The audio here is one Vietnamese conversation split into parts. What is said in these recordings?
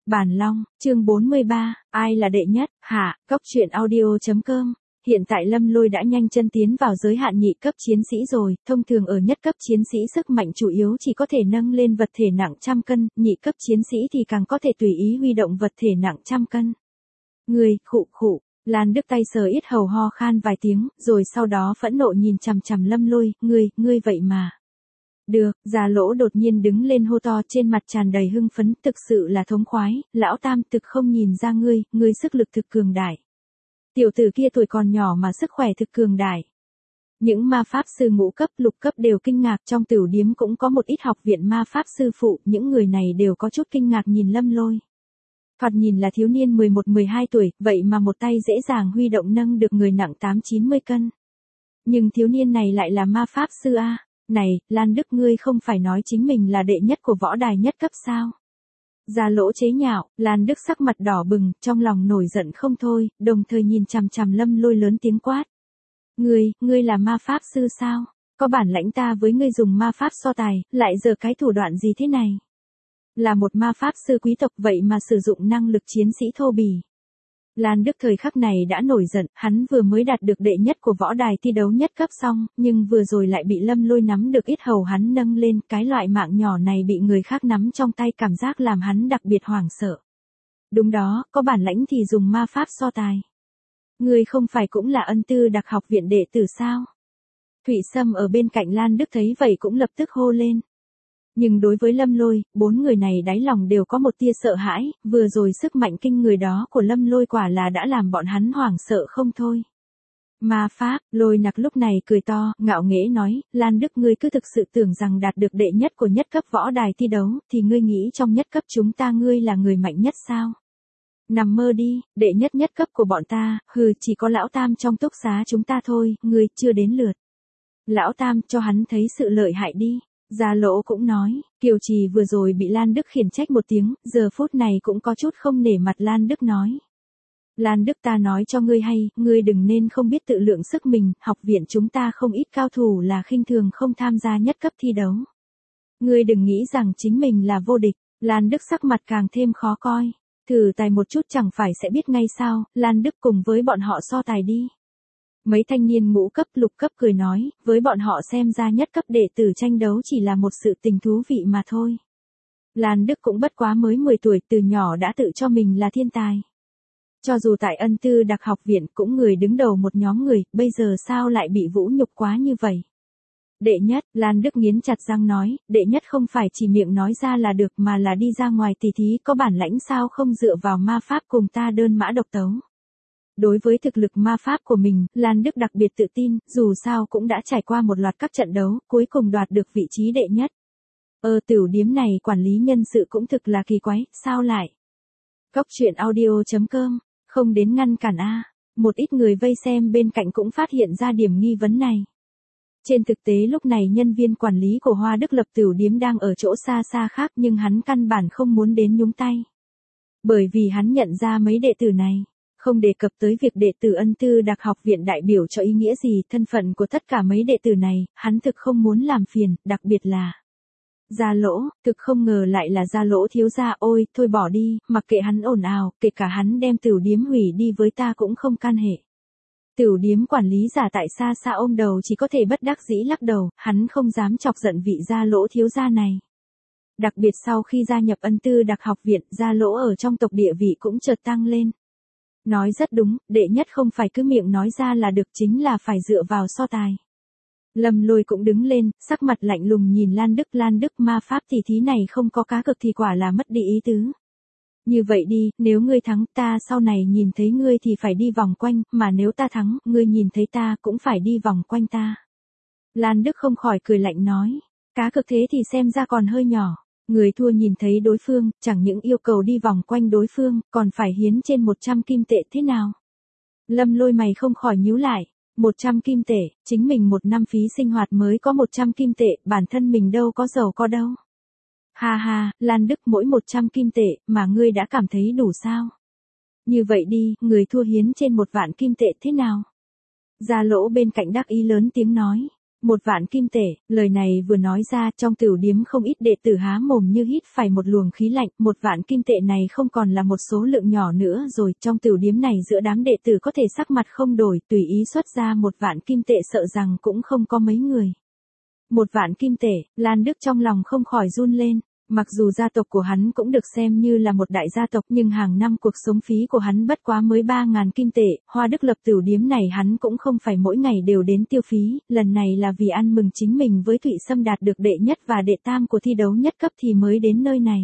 Bản Long, chương 43, ai là đệ nhất, hạ, Cốc truyện audio.com. Hiện tại Lâm Lôi đã nhanh chân tiến vào giới hạn nhị cấp chiến sĩ rồi, thông thường ở nhất cấp chiến sĩ sức mạnh chủ yếu chỉ có thể nâng lên vật thể nặng trăm cân, nhị cấp chiến sĩ thì càng có thể tùy ý huy động vật thể nặng trăm cân. Người, khụ, Lan Đức tay sờ yết hầu ho khan vài tiếng, rồi sau đó phẫn nộ nhìn chằm chằm Lâm Lôi, ngươi vậy mà. Được, Già Lỗ đột nhiên đứng lên hô to, trên mặt tràn đầy hưng phấn, thực sự là thống khoái, lão tam thực không nhìn ra ngươi sức lực thực cường đại. Tiểu tử kia tuổi còn nhỏ mà sức khỏe thực cường đại. Những ma pháp sư ngũ cấp, lục cấp đều kinh ngạc, trong tửu điếm cũng có một ít học viện ma pháp sư phụ, những người này đều có chút kinh ngạc nhìn Lâm Lôi. Thoạt nhìn là thiếu niên 11-12 tuổi, vậy mà một tay dễ dàng huy động nâng được người nặng 8-90 cân. Nhưng thiếu niên này lại là ma pháp sư a. Này, Lan Đức ngươi không phải nói chính mình là đệ nhất của võ đài nhất cấp sao? Già Lỗ chế nhạo, Lan Đức sắc mặt đỏ bừng, trong lòng nổi giận không thôi, đồng thời nhìn chằm chằm Lâm Lôi lớn tiếng quát. Ngươi là ma pháp sư sao? Có bản lãnh ta với ngươi dùng ma pháp so tài, lại giờ cái thủ đoạn gì thế này? Là một ma pháp sư quý tộc vậy mà sử dụng năng lực chiến sĩ thô bỉ. Lan Đức thời khắc này đã nổi giận, hắn vừa mới đạt được đệ nhất của võ đài thi đấu nhất cấp xong, nhưng vừa rồi lại bị Lâm Lôi nắm được yết hầu hắn nâng lên, cái loại mạng nhỏ này bị người khác nắm trong tay cảm giác làm hắn đặc biệt hoảng sợ. Đúng đó, có bản lãnh thì dùng ma pháp so tài. Ngươi không phải cũng là Ân Tư Đặc học viện đệ tử sao? Thụy Sâm ở bên cạnh Lan Đức thấy vậy cũng lập tức hô lên. Nhưng đối với Lâm Lôi, bốn người này đáy lòng đều có một tia sợ hãi, vừa rồi sức mạnh kinh người đó của Lâm Lôi quả là đã làm bọn hắn hoảng sợ không thôi. Ma pháp, Lôi Nặc lúc này cười to, ngạo nghễ nói, Lan Đức ngươi cứ thực sự tưởng rằng đạt được đệ nhất của nhất cấp võ đài thi đấu, thì ngươi nghĩ trong nhất cấp chúng ta ngươi là người mạnh nhất sao? Nằm mơ đi, đệ nhất cấp của bọn ta, chỉ có lão tam trong túc xá chúng ta thôi, ngươi chưa đến lượt. Lão tam cho hắn thấy sự lợi hại đi. Già Lỗ cũng nói, Kiều Trì vừa rồi bị Lan Đức khiển trách một tiếng, giờ phút này cũng có chút không nể mặt Lan Đức nói. Lan Đức ta nói cho ngươi hay, ngươi đừng nên không biết tự lượng sức mình, học viện chúng ta không ít cao thủ là khinh thường không tham gia nhất cấp thi đấu. Ngươi đừng nghĩ rằng chính mình là vô địch, Lan Đức sắc mặt càng thêm khó coi, thử tài một chút chẳng phải sẽ biết ngay sao, Lan Đức cùng với bọn họ so tài đi. Mấy thanh niên ngũ cấp lục cấp cười nói, với bọn họ xem ra nhất cấp đệ tử tranh đấu chỉ là một sự tình thú vị mà thôi. Lan Đức cũng bất quá mới 10 tuổi, từ nhỏ đã tự cho mình là thiên tài. Cho dù tại Ân Tư Đặc học viện cũng người đứng đầu một nhóm người, bây giờ sao lại bị vũ nhục quá như vậy? Đệ nhất, Lan Đức nghiến chặt răng nói, đệ nhất không phải chỉ miệng nói ra là được mà là đi ra ngoài tỉ thí, có bản lãnh sao không dựa vào ma pháp cùng ta đơn mã độc tấu. Đối với thực lực ma pháp của mình, Lan Đức đặc biệt tự tin, dù sao cũng đã trải qua một loạt các trận đấu, cuối cùng đoạt được vị trí đệ nhất. Tửu điếm này quản lý nhân sự cũng thực là kỳ quái, sao lại? Cốc truyện audio.com, không đến ngăn cản a. Một ít người vây xem bên cạnh cũng phát hiện ra điểm nghi vấn này. Trên thực tế lúc này nhân viên quản lý của Hoa Đức Lập tửu điếm đang ở chỗ xa xa khác nhưng hắn căn bản không muốn đến nhúng tay. Bởi vì hắn nhận ra mấy đệ tử này. Không đề cập tới việc đệ tử Ân Tư Đặc học viện đại biểu cho ý nghĩa gì, thân phận của tất cả mấy đệ tử này, hắn thực không muốn làm phiền, đặc biệt là Gia Lỗ, thực không ngờ lại là Gia Lỗ thiếu gia, ôi, thôi bỏ đi, mặc kệ hắn ồn ào, kể cả hắn đem tửu điếm hủy đi với ta cũng không can hệ. Tửu điếm quản lý giả tại xa xa ôm đầu chỉ có thể bất đắc dĩ lắc đầu, hắn không dám chọc giận vị Gia Lỗ thiếu gia này. Đặc biệt sau khi gia nhập Ân Tư Đặc học viện, Gia Lỗ ở trong tộc địa vị cũng chợt tăng lên. Nói rất đúng, đệ nhất không phải cứ miệng nói ra là được, chính là phải dựa vào so tài. Lâm Lôi cũng đứng lên, sắc mặt lạnh lùng nhìn Lan Đức ma pháp tỉ thí này không có cá cược thì quả là mất đi ý tứ. Như vậy đi, nếu ngươi thắng ta sau này nhìn thấy ngươi thì phải đi vòng quanh, mà nếu ta thắng, ngươi nhìn thấy ta cũng phải đi vòng quanh ta. Lan Đức không khỏi cười lạnh nói, cá cược thế thì xem ra còn hơi nhỏ. Người thua nhìn thấy đối phương, chẳng những yêu cầu đi vòng quanh đối phương, còn phải hiến trên 100 kim tệ thế nào? Lâm Lôi mày không khỏi nhíu lại, 100 kim tệ, chính mình một năm phí sinh hoạt mới có 100 kim tệ, bản thân mình đâu có giàu có đâu. Ha ha, Lan Đức mỗi 100 kim tệ, mà ngươi đã cảm thấy đủ sao? Như vậy đi, người thua hiến trên 1 vạn kim tệ thế nào? Gia Lỗ bên cạnh đắc ý lớn tiếng nói. 1 vạn kim tệ, lời này vừa nói ra trong tửu điếm không ít đệ tử há mồm như hít phải một luồng khí lạnh, 1 vạn kim tệ này không còn là một số lượng nhỏ nữa rồi, trong tửu điếm này giữa đám đệ tử có thể sắc mặt không đổi, tùy ý xuất ra 1 vạn kim tệ sợ rằng cũng không có mấy người. 1 vạn kim tệ, Lan Đức trong lòng không khỏi run lên. Mặc dù gia tộc của hắn cũng được xem như là một đại gia tộc nhưng hàng năm cuộc sống phí của hắn bất quá mới 3.000 kim tệ, Hoa Đức Lập tửu điếm này hắn cũng không phải mỗi ngày đều đến tiêu phí, lần này là vì ăn mừng chính mình với Thụy Sâm đạt được đệ nhất và đệ tam của thi đấu nhất cấp thì mới đến nơi này.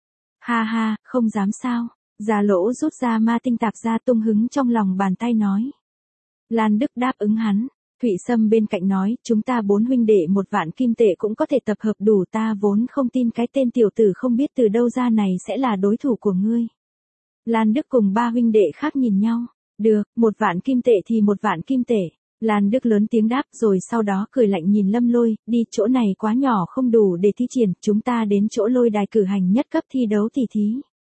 Ha ha, không dám sao, Gia Lỗ rút ra ma tinh tạp ra tung hứng trong lòng bàn tay nói. Lan Đức đáp ứng hắn. Thụy Sâm bên cạnh nói, chúng ta 4 huynh đệ 1 vạn kim tệ cũng có thể tập hợp đủ, ta vốn không tin cái tên tiểu tử không biết từ đâu ra này sẽ là đối thủ của ngươi. Lan Đức cùng 3 huynh đệ khác nhìn nhau, được, 1 vạn kim tệ thì 1 vạn kim tệ. Lan Đức lớn tiếng đáp rồi sau đó cười lạnh nhìn Lâm Lôi, đi, chỗ này quá nhỏ không đủ để thi triển, chúng ta đến chỗ lôi đài cử hành nhất cấp thi đấu tỉ thí.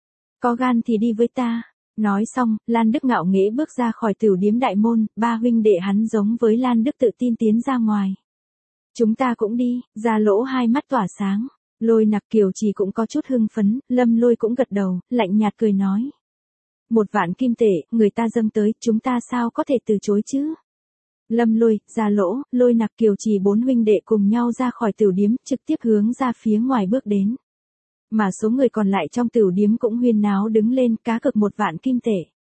Có gan thì đi với ta. Nói xong, Lan Đức ngạo nghễ bước ra khỏi tửu điếm đại môn, 3 huynh đệ hắn giống với Lan Đức tự tin tiến ra ngoài. Chúng ta cũng đi, Gia Lỗ hai mắt tỏa sáng, Lôi Nặc Kiều Trì cũng có chút hưng phấn, Lâm Lôi cũng gật đầu, lạnh nhạt cười nói. 1 vạn kim tệ, người ta dâng tới, chúng ta sao có thể từ chối chứ? Lâm Lôi, Gia Lỗ, Lôi Nặc Kiều Trì 4 huynh đệ cùng nhau ra khỏi tửu điếm, trực tiếp hướng ra phía ngoài bước đến. Mà số người còn lại trong tửu điếm cũng huyên náo đứng lên, cá cược 1 vạn kim tệ.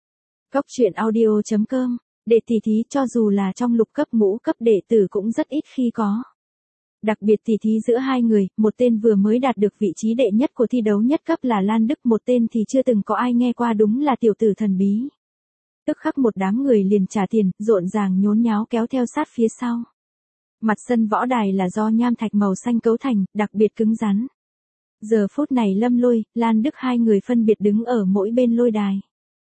Cốc truyện audio.com, để tỉ thí cho dù là trong lục cấp ngũ cấp đệ tử cũng rất ít khi có. Đặc biệt tỉ thí giữa hai người, một tên vừa mới đạt được vị trí đệ nhất của thi đấu nhất cấp là Lan Đức, một tên thì chưa từng có ai nghe qua, đúng là tiểu tử thần bí. Tức khắc một đám người liền trả tiền, rộn ràng nhốn nháo kéo theo sát phía sau. Mặt sân võ đài là do nham thạch màu xanh cấu thành, đặc biệt cứng rắn. Giờ phút này Lâm Lôi, Lan Đức hai người phân biệt đứng ở mỗi bên lôi đài.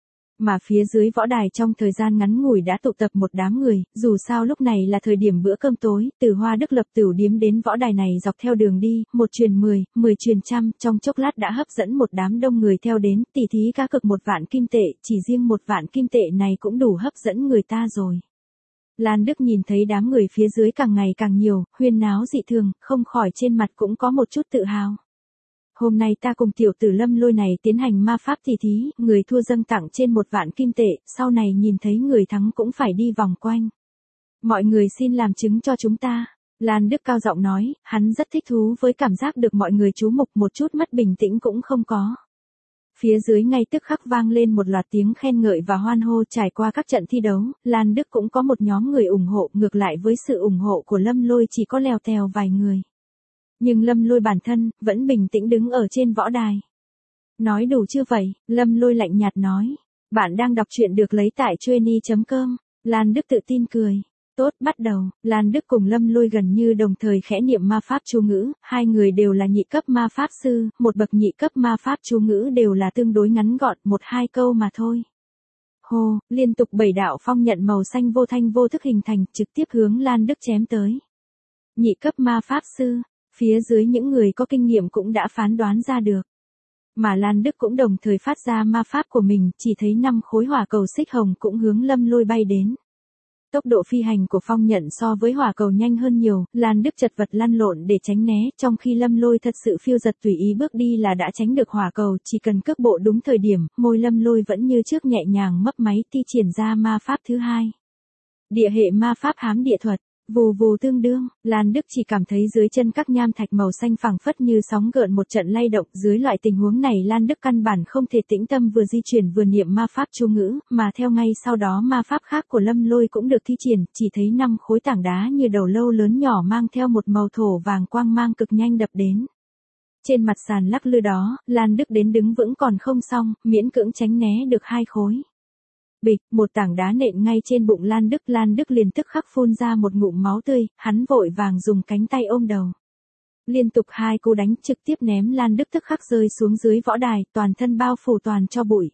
Mà phía dưới võ đài trong thời gian ngắn ngủi đã tụ tập một đám người, dù sao lúc này là thời điểm bữa cơm tối, từ Hoa Đức Lập tửu điếm đến võ đài này dọc theo đường đi, 1 truyền 10, 10 truyền trăm, trong chốc lát đã hấp dẫn một đám đông người theo đến, tỉ thí cá cược 1 vạn kim tệ, chỉ riêng 1 vạn kim tệ này cũng đủ hấp dẫn người ta rồi. Lan Đức nhìn thấy đám người phía dưới càng ngày càng nhiều, huyên náo dị thường, không khỏi trên mặt cũng có một chút tự hào. Hôm nay ta cùng tiểu tử Lâm Lôi này tiến hành ma pháp tỉ thí, người thua dâng tặng trên 1 vạn kim tệ, sau này nhìn thấy người thắng cũng phải đi vòng quanh. Mọi người xin làm chứng cho chúng ta. Lan Đức cao giọng nói, hắn rất thích thú với cảm giác được mọi người chú mục, một chút mất bình tĩnh cũng không có. Phía dưới ngay tức khắc vang lên một loạt tiếng khen ngợi và hoan hô. Trải qua các trận thi đấu, Lan Đức cũng có một nhóm người ủng hộ, ngược lại với sự ủng hộ của Lâm Lôi chỉ có lèo tèo vài người. Nhưng Lâm Lôi bản thân, vẫn bình tĩnh đứng ở trên võ đài. Nói đủ chưa vậy? Lâm Lôi lạnh nhạt nói. Bạn đang đọc truyện được lấy tại Trainy.com. Lan Đức tự tin cười. Tốt, bắt đầu. Lan Đức cùng Lâm Lôi gần như đồng thời khẽ niệm ma pháp chú ngữ, hai người đều là nhị cấp ma pháp sư, một bậc nhị cấp ma pháp chú ngữ đều là tương đối ngắn gọn, 1-2 câu mà thôi. Hô, liên tục 7 đạo phong nhận màu xanh vô thanh vô thức hình thành, trực tiếp hướng Lan Đức chém tới. Nhị cấp ma pháp sư. Phía dưới những người có kinh nghiệm cũng đã phán đoán ra được. Mà Lan Đức cũng đồng thời phát ra ma pháp của mình, chỉ thấy 5 khối hỏa cầu xích hồng cũng hướng Lâm Lôi bay đến. Tốc độ phi hành của phong nhận so với hỏa cầu nhanh hơn nhiều, Lan Đức chật vật lăn lộn để tránh né, trong khi Lâm Lôi thật sự phiêu giật tùy ý bước đi là đã tránh được hỏa cầu, chỉ cần cước bộ đúng thời điểm, môi Lâm Lôi vẫn như trước nhẹ nhàng mấp máy thi triển ra ma pháp thứ hai. Địa hệ ma pháp hám địa thuật. Vù vù tương đương, Lan Đức chỉ cảm thấy dưới chân các nham thạch màu xanh phẳng phất như sóng gợn một trận lay động. Dưới loại tình huống này Lan Đức căn bản không thể tĩnh tâm vừa di chuyển vừa niệm ma pháp chú ngữ, mà theo ngay sau đó ma pháp khác của Lâm Lôi cũng được thi triển, chỉ thấy 5 khối tảng đá như đầu lâu lớn nhỏ mang theo một màu thổ vàng quang mang cực nhanh đập đến. Trên mặt sàn lắc lư đó, Lan Đức đến đứng vững còn không xong, miễn cưỡng tránh né được 2 khối. Bịch, một tảng đá nện ngay trên bụng Lan Đức liền tức khắc phun ra một ngụm máu tươi, hắn vội vàng dùng cánh tay ôm đầu. Liên tục 2 cú đánh trực tiếp ném Lan Đức tức khắc rơi xuống dưới võ đài, toàn thân bao phủ toàn cho bụi.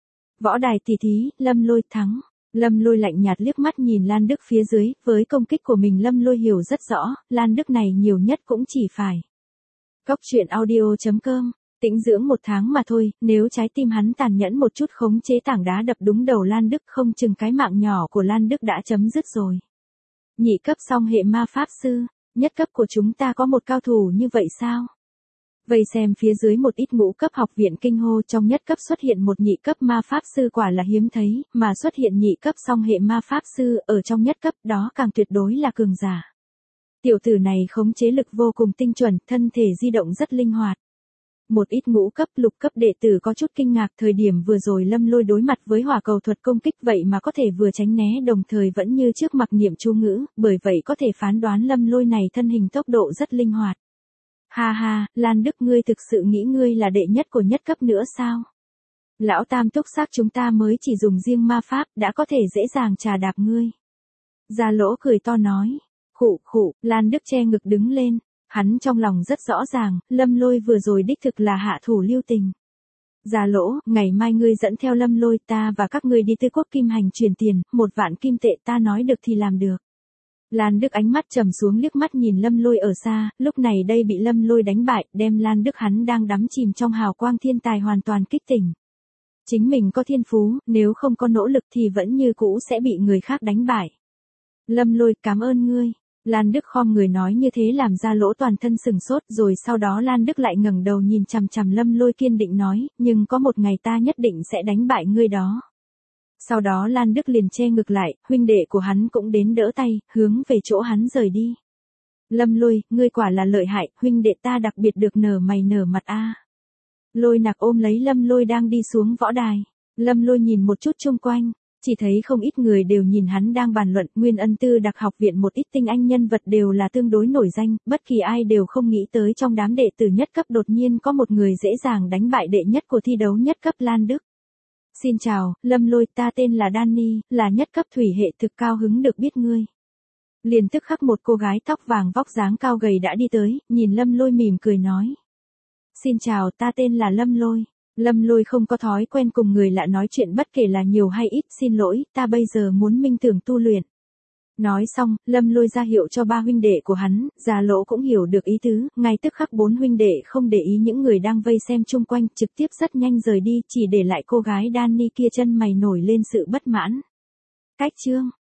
Võ đài tỉ thí, Lâm Lôi thắng. Lâm Lôi lạnh nhạt liếc mắt nhìn Lan Đức phía dưới, với công kích của mình Lâm Lôi hiểu rất rõ, Lan Đức này nhiều nhất cũng chỉ phải. Cốc truyện audio.com. Tĩnh dưỡng 1 tháng mà thôi, nếu trái tim hắn tàn nhẫn một chút khống chế tảng đá đập đúng đầu Lan Đức không chừng cái mạng nhỏ của Lan Đức đã chấm dứt rồi. Nhị cấp song hệ ma pháp sư, nhất cấp của chúng ta có một cao thủ như vậy sao? Vây xem phía dưới một ít ngũ cấp học viện kinh hô, trong nhất cấp xuất hiện một nhị cấp ma pháp sư quả là hiếm thấy, mà xuất hiện nhị cấp song hệ ma pháp sư ở trong nhất cấp đó càng tuyệt đối là cường giả. Tiểu tử này khống chế lực vô cùng tinh chuẩn, thân thể di động rất linh hoạt. Một ít ngũ cấp lục cấp đệ tử có chút kinh ngạc, thời điểm vừa rồi Lâm Lôi đối mặt với hỏa cầu thuật công kích vậy mà có thể vừa tránh né đồng thời vẫn như trước mặc niệm chú ngữ, bởi vậy có thể phán đoán Lâm Lôi này thân hình tốc độ rất linh hoạt. Ha ha, Lan Đức, ngươi thực sự nghĩ ngươi là đệ nhất của nhất cấp nữa sao? Lão tam túc xác chúng ta mới chỉ dùng riêng ma pháp đã có thể dễ dàng trà đạp ngươi. Gia Lỗ cười to nói. Khụ khụ, Lan Đức che ngực đứng lên. Hắn trong lòng rất rõ ràng, Lâm Lôi vừa rồi đích thực là hạ thủ lưu tình. Gia Lỗ, ngày mai ngươi dẫn theo Lâm Lôi, ta và các ngươi đi Tư Quốc Kim Hành truyền tiền, 1 vạn kim tệ, ta nói được thì làm được. Lan Đức ánh mắt trầm xuống liếc mắt nhìn Lâm Lôi ở xa, lúc này đây bị Lâm Lôi đánh bại, đem Lan Đức hắn đang đắm chìm trong hào quang thiên tài hoàn toàn kích tỉnh. Chính mình có thiên phú, nếu không có nỗ lực thì vẫn như cũ sẽ bị người khác đánh bại. Lâm Lôi, cảm ơn ngươi. Lan Đức khom người nói như thế làm Gia Lỗ toàn thân sừng sốt, rồi sau đó Lan Đức lại ngẩng đầu nhìn chằm chằm Lâm Lôi kiên định nói, nhưng có một ngày ta nhất định sẽ đánh bại ngươi đó. Sau đó Lan Đức liền che ngực lại, huynh đệ của hắn cũng đến đỡ tay, hướng về chỗ hắn rời đi. Lâm Lôi, ngươi quả là lợi hại, huynh đệ ta đặc biệt được nở mày nở mặt a. Lôi Nặc ôm lấy Lâm Lôi đang đi xuống võ đài. Lâm Lôi nhìn một chút xung quanh, chỉ thấy không ít người đều nhìn hắn đang bàn luận. Nguyên Ân Tư Đặc học viện một ít tinh anh nhân vật đều là tương đối nổi danh, bất kỳ ai đều không nghĩ tới trong đám đệ tử nhất cấp đột nhiên có một người dễ dàng đánh bại đệ nhất của thi đấu nhất cấp Lan Đức. Xin chào, Lâm Lôi, ta tên là Danny, là nhất cấp thủy hệ, thực cao hứng được biết ngươi. Liền tức khắc một cô gái tóc vàng vóc dáng cao gầy đã đi tới, nhìn Lâm Lôi mỉm cười nói. Xin chào, ta tên là Lâm Lôi. Lâm Lôi không có thói quen cùng người lạ nói chuyện bất kể là nhiều hay ít, xin lỗi, ta bây giờ muốn minh tưởng tu luyện. Nói xong, Lâm Lôi ra hiệu cho 3 huynh đệ của hắn, Gia Lỗ cũng hiểu được ý tứ, ngay tức khắc 4 huynh đệ không để ý những người đang vây xem chung quanh, trực tiếp rất nhanh rời đi, chỉ để lại cô gái Danny kia chân mày nổi lên sự bất mãn. Cách chương